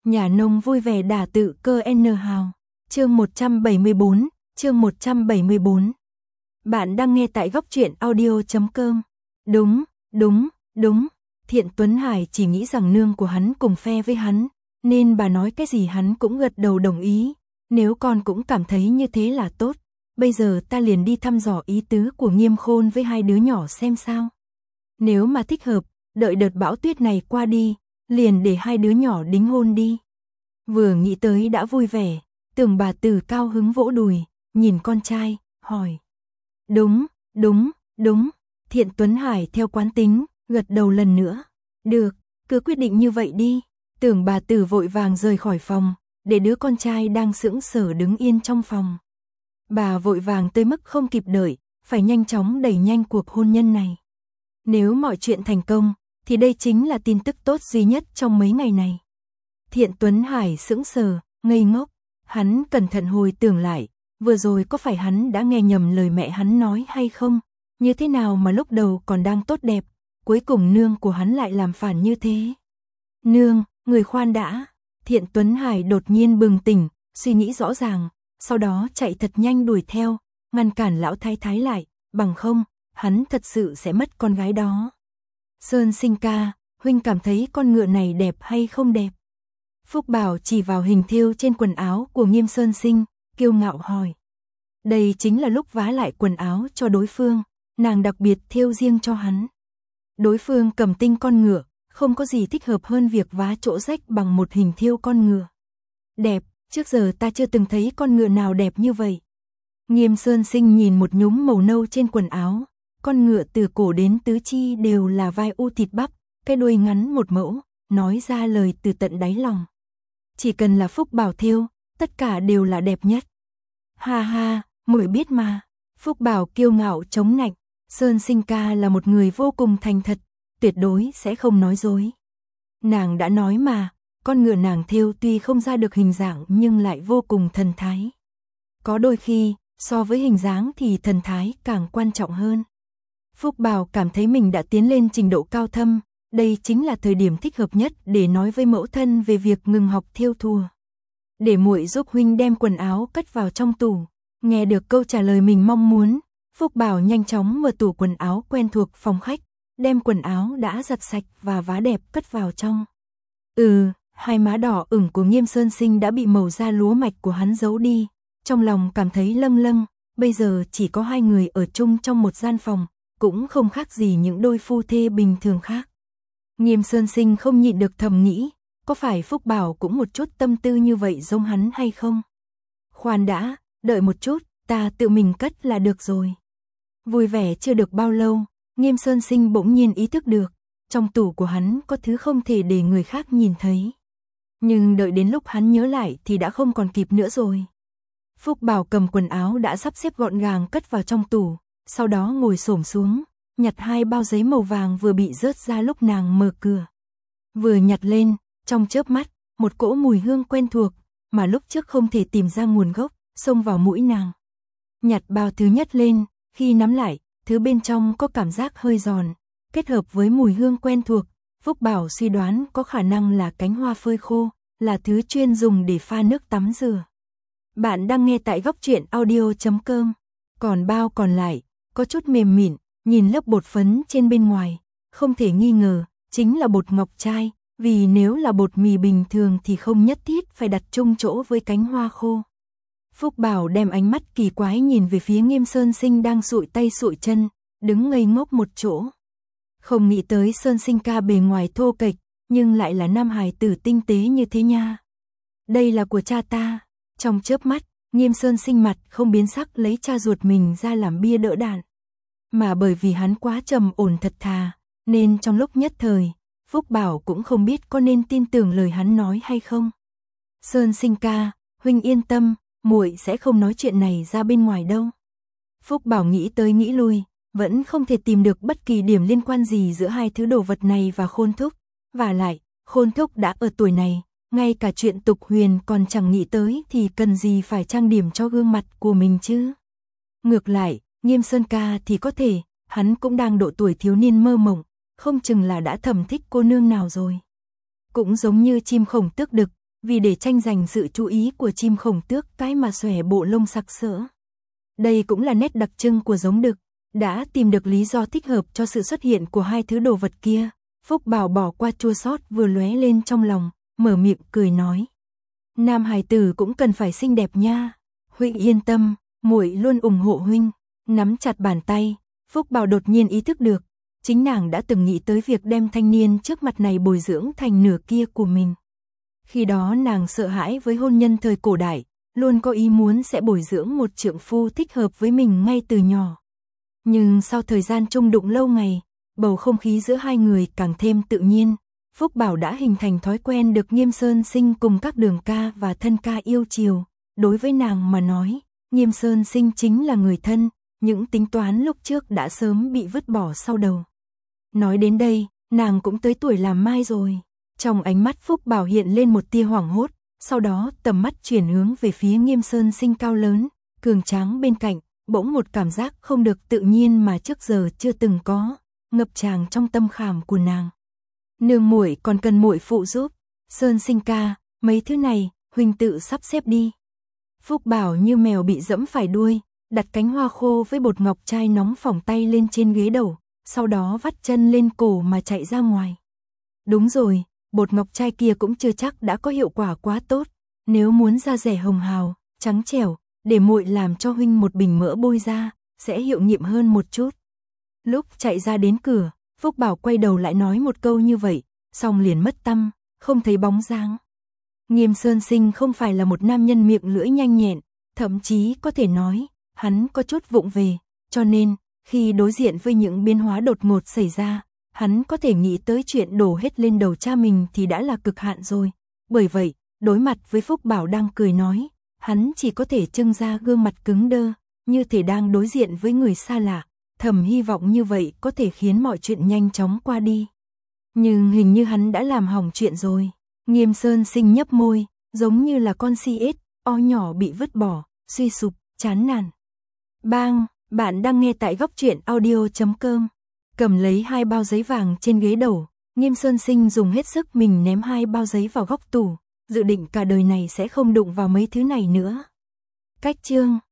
Nhà nông vui vẻ đả tự cơ N hào. Chương 174, chương 174. Bạn đang nghe tại góc truyện audio.com. Đúng. Thiện Tuấn Hải chỉ nghĩ rằng nương của hắn cùng phe với hắn, nên bà nói cái gì hắn cũng gật đầu đồng ý. Nếu con cũng cảm thấy như thế là tốt, bây giờ ta liền đi thăm dò ý tứ của Nghiêm Khôn với hai đứa nhỏ xem sao. Nếu mà thích hợp, đợi đợt bão tuyết này qua đi, liền để hai đứa nhỏ đính hôn đi. Vừa nghĩ tới đã vui vẻ, Tưởng bà Tử cao hứng vỗ đùi, nhìn con trai, hỏi. Đúng. Thiện Tuấn Hải theo quán tính, gật đầu lần nữa. Được, cứ quyết định như vậy đi. Tưởng bà Tử vội vàng rời khỏi phòng, để đứa con trai đang sững sờ đứng yên trong phòng. Bà vội vàng tới mức không kịp đợi, phải nhanh chóng đẩy nhanh cuộc hôn nhân này. Nếu mọi chuyện thành công, thì đây chính là tin tức tốt duy nhất trong mấy ngày này. Thiện Tuấn Hải sững sờ, ngây ngốc, hắn cẩn thận hồi tưởng lại, vừa rồi có phải hắn đã nghe nhầm lời mẹ hắn nói hay không? Như thế nào mà lúc đầu còn đang tốt đẹp, cuối cùng nương của hắn lại làm phản như thế? Nương, người khoan đã. Thiện Tuấn Hải đột nhiên bừng tỉnh, suy nghĩ rõ ràng, sau đó chạy thật nhanh đuổi theo, ngăn cản lão thái thái lại, bằng không, hắn thật sự sẽ mất con gái đó. Sơn Sinh ca, huynh cảm thấy con ngựa này đẹp hay không đẹp? Phúc Bảo chỉ vào hình thêu trên quần áo của Nghiêm Sơn Sinh, kiêu ngạo hỏi. Đây chính là lúc vá lại quần áo cho đối phương, nàng đặc biệt thêu riêng cho hắn. Đối phương cầm tinh con ngựa, không có gì thích hợp hơn việc vá chỗ rách bằng một hình thêu con ngựa. Đẹp, trước giờ ta chưa từng thấy con ngựa nào đẹp như vậy. Nghiêm Sơn Sinh nhìn một nhúm màu nâu trên quần áo, con ngựa từ cổ đến tứ chi đều là vai u thịt bắp, cái đuôi ngắn một mẫu, nói ra lời từ tận đáy lòng. Chỉ cần là Phúc Bảo thêu, tất cả đều là đẹp nhất. Ha, muội biết mà. Phúc Bảo kiêu ngạo chống nạnh, Sơn Sinh ca là một người vô cùng thành thật, tuyệt đối sẽ không nói dối. Nàng đã nói mà, con ngựa nàng thêu tuy không ra được hình dạng nhưng lại vô cùng thần thái. Có đôi khi, so với hình dáng thì thần thái càng quan trọng hơn. Phúc Bảo cảm thấy mình đã tiến lên trình độ cao thâm, đây chính là thời điểm thích hợp nhất để nói với mẫu thân về việc ngừng học thêu thùa. Để muội giúp huynh đem quần áo cất vào trong tủ. Nghe được câu trả lời mình mong muốn, Phúc Bảo nhanh chóng mở tủ quần áo quen thuộc phòng khách, đem quần áo đã giặt sạch và vá đẹp cất vào trong. Hai má đỏ ửng của Nghiêm Sơn Sinh đã bị màu da lúa mạch của hắn giấu đi, trong lòng cảm thấy lâng lâng, bây giờ chỉ có hai người ở chung trong một gian phòng, cũng không khác gì những đôi phu thê bình thường khác. Nghiêm Sơn Sinh không nhịn được thầm nghĩ, có phải Phúc Bảo cũng một chút tâm tư như vậy giống hắn hay không? Khoan đã, đợi một chút, ta tự mình cất là được rồi. Vui vẻ chưa được bao lâu, Nghiêm Sơn Sinh bỗng nhiên ý thức được, trong tủ của hắn có thứ không thể để người khác nhìn thấy. Nhưng đợi đến lúc hắn nhớ lại thì đã không còn kịp nữa rồi. Phúc Bảo cầm quần áo đã sắp xếp gọn gàng cất vào trong tủ, sau đó ngồi xổm xuống, nhặt hai bao giấy màu vàng vừa bị rớt ra lúc nàng mở cửa. Vừa nhặt lên, trong chớp mắt, một cỗ mùi hương quen thuộc, mà lúc trước không thể tìm ra nguồn gốc, xông vào mũi nàng. Nhặt bao thứ nhất lên, khi nắm lại, thứ bên trong có cảm giác hơi giòn, kết hợp với mùi hương quen thuộc, Phúc Bảo suy đoán có khả năng là cánh hoa phơi khô, là thứ chuyên dùng để pha nước tắm rửa. Bạn đang nghe tại góc truyện audio.com. Còn bao còn lại, có chút mềm mịn, nhìn lớp bột phấn trên bên ngoài, không thể nghi ngờ, chính là bột ngọc trai, vì nếu là bột mì bình thường thì không nhất thiết phải đặt chung chỗ với cánh hoa khô. Phúc Bảo đem ánh mắt kỳ quái nhìn về phía Nghiêm Sơn Sinh đang sụi tay sụi chân, đứng ngây ngốc một chỗ. Không nghĩ tới Sơn Sinh ca bề ngoài thô kệch, nhưng lại là nam hài tử tinh tế như thế nha. Đây là của cha ta. Trong chớp mắt, Nghiêm Sơn Sinh mặt không biến sắc lấy cha ruột mình ra làm bia đỡ đạn. Mà bởi vì hắn quá trầm ổn thật thà, nên trong lúc nhất thời, Phúc Bảo cũng không biết có nên tin tưởng lời hắn nói hay không. Sơn Sinh ca, huynh yên tâm, muội sẽ không nói chuyện này ra bên ngoài đâu. Phúc Bảo nghĩ tới nghĩ lui, vẫn không thể tìm được bất kỳ điểm liên quan gì giữa hai thứ đồ vật này và Khôn Thúc. Và lại, Khôn Thúc đã ở tuổi này, ngay cả chuyện tục huyền còn chẳng nghĩ tới thì cần gì phải trang điểm cho gương mặt của mình chứ. Ngược lại, Nghiêm Sơn ca thì có thể, hắn cũng đang độ tuổi thiếu niên mơ mộng, không chừng là đã thầm thích cô nương nào rồi. Cũng giống như chim khổng tước đực, vì để tranh giành sự chú ý của chim khổng tước cái mà xòe bộ lông sặc sỡ. Đây cũng là nét đặc trưng của giống đực, đã tìm được lý do thích hợp cho sự xuất hiện của hai thứ đồ vật kia. Phúc Bảo bỏ qua chua xót vừa lóe lên trong lòng, mở miệng cười nói. Nam hài tử cũng cần phải xinh đẹp nha. Huynh yên tâm, muội luôn ủng hộ huynh. Nắm chặt bàn tay, Phúc Bảo đột nhiên ý thức được, chính nàng đã từng nghĩ tới việc đem thanh niên trước mặt này bồi dưỡng thành nửa kia của mình. Khi đó nàng sợ hãi với hôn nhân thời cổ đại, luôn có ý muốn sẽ bồi dưỡng một trượng phu thích hợp với mình ngay từ nhỏ. Nhưng sau thời gian chung đụng lâu ngày, bầu không khí giữa hai người càng thêm tự nhiên, Phúc Bảo đã hình thành thói quen được Nghiêm Sơn Sinh cùng các đường ca và thân ca yêu chiều. Đối với nàng mà nói, Nghiêm Sơn Sinh chính là người thân, những tính toán lúc trước đã sớm bị vứt bỏ sau đầu. Nói đến đây, nàng cũng tới tuổi làm mai rồi. Trong ánh mắt Phúc Bảo hiện lên một tia hoảng hốt, sau đó tầm mắt chuyển hướng về phía Nghiêm Sơn Sinh cao lớn, cường tráng bên cạnh, bỗng một cảm giác không được tự nhiên mà trước giờ chưa từng có, ngập tràn trong tâm khảm của nàng. Nương muội còn cần muội phụ giúp. Sơn Sinh ca, mấy thứ này, huynh tự sắp xếp đi. Phúc Bảo như mèo bị dẫm phải đuôi, đặt cánh hoa khô với bột ngọc trai nóng phỏng tay lên trên ghế đầu, sau đó vắt chân lên cổ mà chạy ra ngoài. Đúng rồi, bột ngọc trai kia cũng chưa chắc đã có hiệu quả quá tốt, nếu muốn da rẻ hồng hào, trắng trẻo, để muội làm cho huynh một bình mỡ bôi ra, sẽ hiệu nghiệm hơn một chút. Lúc chạy ra đến cửa, Phúc Bảo quay đầu lại nói một câu như vậy, xong liền mất tăm, không thấy bóng dáng. Nghiêm Sơn Sinh không phải là một nam nhân miệng lưỡi nhanh nhẹn, thậm chí có thể nói, hắn có chút vụng về, cho nên, khi đối diện với những biến hóa đột ngột xảy ra, hắn có thể nghĩ tới chuyện đổ hết lên đầu cha mình thì đã là cực hạn rồi. Bởi vậy, đối mặt với Phúc Bảo đang cười nói, hắn chỉ có thể trưng ra gương mặt cứng đơ, như thể đang đối diện với người xa lạ, thầm hy vọng như vậy có thể khiến mọi chuyện nhanh chóng qua đi. Nhưng hình như hắn đã làm hỏng chuyện rồi. Nghiêm Sơn Sinh nhấp môi, giống như là con si ếch, o nhỏ bị vứt bỏ, suy sụp, chán nản. Bang, bạn đang nghe tại góc truyện audio.com. Cầm lấy hai bao giấy vàng trên ghế đầu, Nghiêm Sơn Sinh dùng hết sức mình ném hai bao giấy vào góc tủ, dự định cả đời này sẽ không đụng vào mấy thứ này nữa. Cách chương